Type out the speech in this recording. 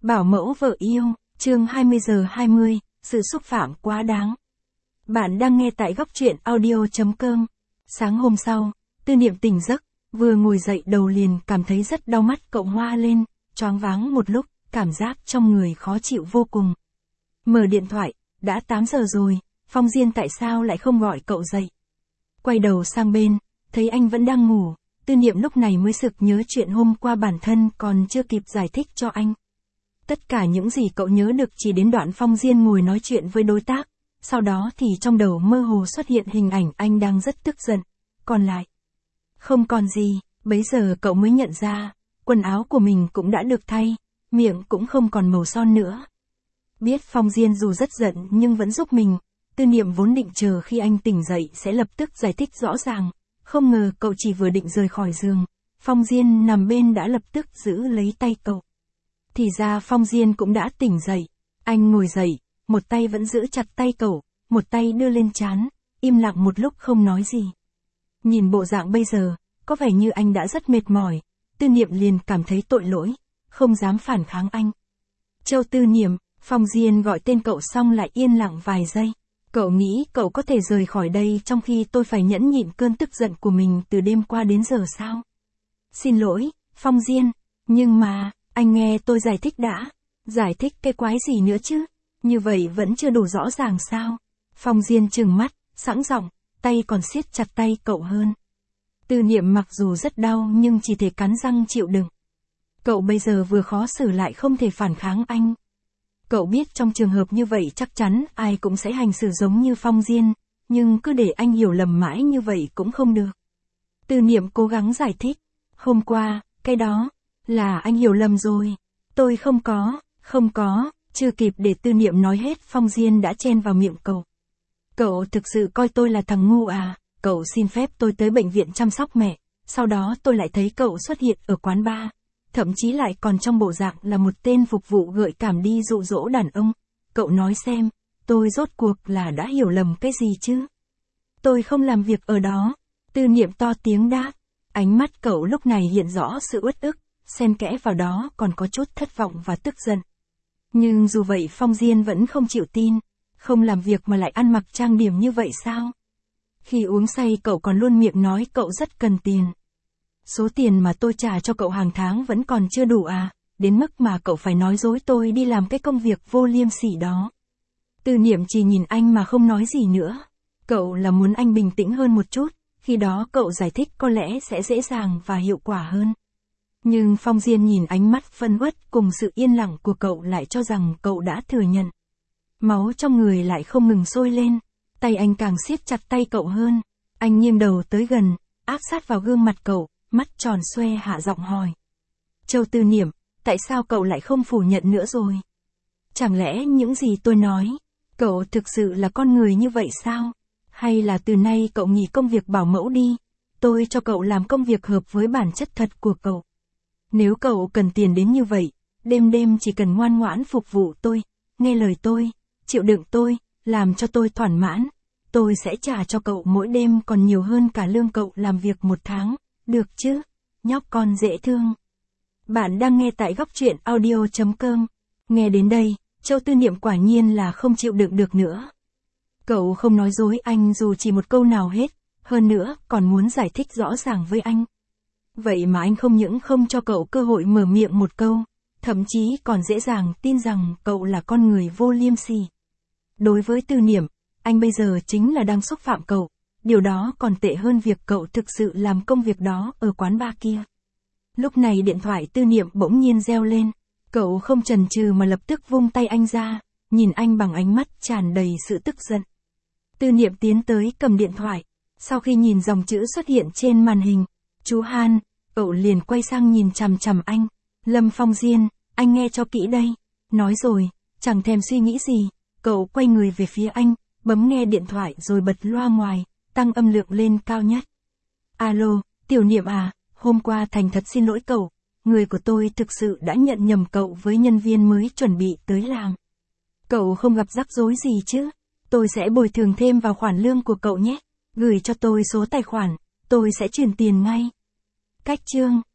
Bảo mẫu vợ yêu, chương 20:20, sự xúc phạm quá đáng. Bạn đang nghe tại góc truyện audio.com. Sáng hôm sau, Tư Niệm tỉnh giấc, vừa ngồi dậy đầu liền cảm thấy rất đau mắt, cậu hoa lên, choáng váng một lúc, cảm giác trong người khó chịu vô cùng. Mở điện thoại, đã 8 giờ rồi, Phong Diên tại sao lại không gọi cậu dậy? Quay đầu sang bên, thấy anh vẫn đang ngủ, Tư Niệm lúc này mới sực nhớ chuyện hôm qua bản thân còn chưa kịp giải thích cho anh. Tất cả những gì cậu nhớ được chỉ đến đoạn Phong Diên ngồi nói chuyện với đối tác, sau đó thì trong đầu mơ hồ xuất hiện hình ảnh anh đang rất tức giận, còn lại không còn gì, bấy giờ cậu mới nhận ra, quần áo của mình cũng đã được thay, miệng cũng không còn màu son nữa. Biết Phong Diên dù rất giận nhưng vẫn giúp mình, Tư Niệm vốn định chờ khi anh tỉnh dậy sẽ lập tức giải thích rõ ràng, không ngờ cậu chỉ vừa định rời khỏi giường, Phong Diên nằm bên đã lập tức giữ lấy tay cậu. Thì ra Phong Diên cũng đã tỉnh dậy, anh ngồi dậy, một tay vẫn giữ chặt tay cậu, một tay đưa lên trán, im lặng một lúc không nói gì. Nhìn bộ dạng bây giờ, có vẻ như anh đã rất mệt mỏi, Tư Niệm liền cảm thấy tội lỗi, không dám phản kháng anh. Châu Tư Niệm, Phong Diên gọi tên cậu xong lại yên lặng vài giây. Cậu nghĩ cậu có thể rời khỏi đây trong khi tôi phải nhẫn nhịn cơn tức giận của mình từ đêm qua đến giờ sao? Xin lỗi, Phong Diên, nhưng mà, anh nghe tôi giải thích đã. Giải thích cái quái gì nữa chứ? Như vậy vẫn chưa đủ rõ ràng sao? Phong Diên trừng mắt, sẵn giọng, tay còn siết chặt tay cậu hơn. Tư Niệm mặc dù rất đau nhưng chỉ thể cắn răng chịu đựng. Cậu bây giờ vừa khó xử lại không thể phản kháng anh. Cậu biết trong trường hợp như vậy chắc chắn ai cũng sẽ hành xử giống như Phong Diên, nhưng cứ để anh hiểu lầm mãi như vậy cũng không được. Tư Niệm cố gắng giải thích, hôm qua, cái đó, là anh hiểu lầm rồi. Tôi không có, chưa kịp để Tư Niệm nói hết Phong Diên đã chen vào miệng cậu. Cậu thực sự coi tôi là thằng ngu à? Cậu xin phép tôi tới bệnh viện chăm sóc mẹ, sau đó tôi lại thấy cậu xuất hiện ở quán bar. Thậm chí lại còn trong bộ dạng là một tên phục vụ gợi cảm đi dụ dỗ đàn ông. Cậu nói xem, tôi rốt cuộc là đã hiểu lầm cái gì chứ? Tôi không làm việc ở đó. Tư Niệm to tiếng đáp. Ánh mắt cậu lúc này hiện rõ sự uất ức, xen kẽ vào đó còn có chút thất vọng và tức giận. Nhưng dù vậy Phong Diên vẫn không chịu tin. Không làm việc mà lại ăn mặc trang điểm như vậy sao? Khi uống say cậu còn luôn miệng nói cậu rất cần tiền. Số tiền mà tôi trả cho cậu hàng tháng vẫn còn chưa đủ à, đến mức mà cậu phải nói dối tôi đi làm cái công việc vô liêm sỉ đó. Tư Niệm chỉ nhìn anh mà không nói gì nữa. Cậu là muốn anh bình tĩnh hơn một chút, khi đó cậu giải thích có lẽ sẽ dễ dàng và hiệu quả hơn. Nhưng Phong Diên nhìn ánh mắt phân uất cùng sự yên lặng của cậu lại cho rằng cậu đã thừa nhận. Máu trong người lại không ngừng sôi lên, tay anh càng siết chặt tay cậu hơn. Anh nghiêng đầu tới gần, áp sát vào gương mặt cậu, mắt tròn xoe hạ giọng hỏi. Châu Tư Niệm, tại sao cậu lại không phủ nhận nữa rồi? Chẳng lẽ những gì tôi nói, cậu thực sự là con người như vậy sao? Hay là từ nay cậu nghỉ công việc bảo mẫu đi, tôi cho cậu làm công việc hợp với bản chất thật của cậu. Nếu cậu cần tiền đến như vậy, đêm đêm chỉ cần ngoan ngoãn phục vụ tôi, nghe lời tôi, chịu đựng tôi, làm cho tôi thỏa mãn, tôi sẽ trả cho cậu mỗi đêm còn nhiều hơn cả lương cậu làm việc một tháng, được chứ? Nhóc con dễ thương. Bạn đang nghe tại góc truyện audio.com. Nghe đến đây, Châu Tư Niệm quả nhiên là không chịu đựng được nữa. Cậu không nói dối anh dù chỉ một câu nào hết, hơn nữa còn muốn giải thích rõ ràng với anh. Vậy mà anh không những không cho cậu cơ hội mở miệng một câu, thậm chí còn dễ dàng tin rằng cậu là con người vô liêm sỉ. Đối với Tư Niệm, anh bây giờ chính là đang xúc phạm cậu, điều đó còn tệ hơn việc cậu thực sự làm công việc đó ở quán bar kia. Lúc này điện thoại Tư Niệm bỗng nhiên reo lên, cậu không chần chừ mà lập tức vung tay anh ra, nhìn anh bằng ánh mắt tràn đầy sự tức giận. Tư Niệm tiến tới cầm điện thoại, sau khi nhìn dòng chữ xuất hiện trên màn hình, chú Han, cậu liền quay sang nhìn chằm chằm anh. Lâm Phong Diên, anh nghe cho kỹ đây. Nói rồi, chẳng thèm suy nghĩ gì, cậu quay người về phía anh, bấm nghe điện thoại rồi bật loa ngoài, tăng âm lượng lên cao nhất. Alo, Tiểu Niệm à, hôm qua thành thật xin lỗi cậu, người của tôi thực sự đã nhận nhầm cậu với nhân viên mới chuẩn bị tới làm. Cậu không gặp rắc rối gì chứ? Tôi sẽ bồi thường thêm vào khoản lương của cậu nhé, gửi cho tôi số tài khoản, tôi sẽ chuyển tiền ngay. Cách chương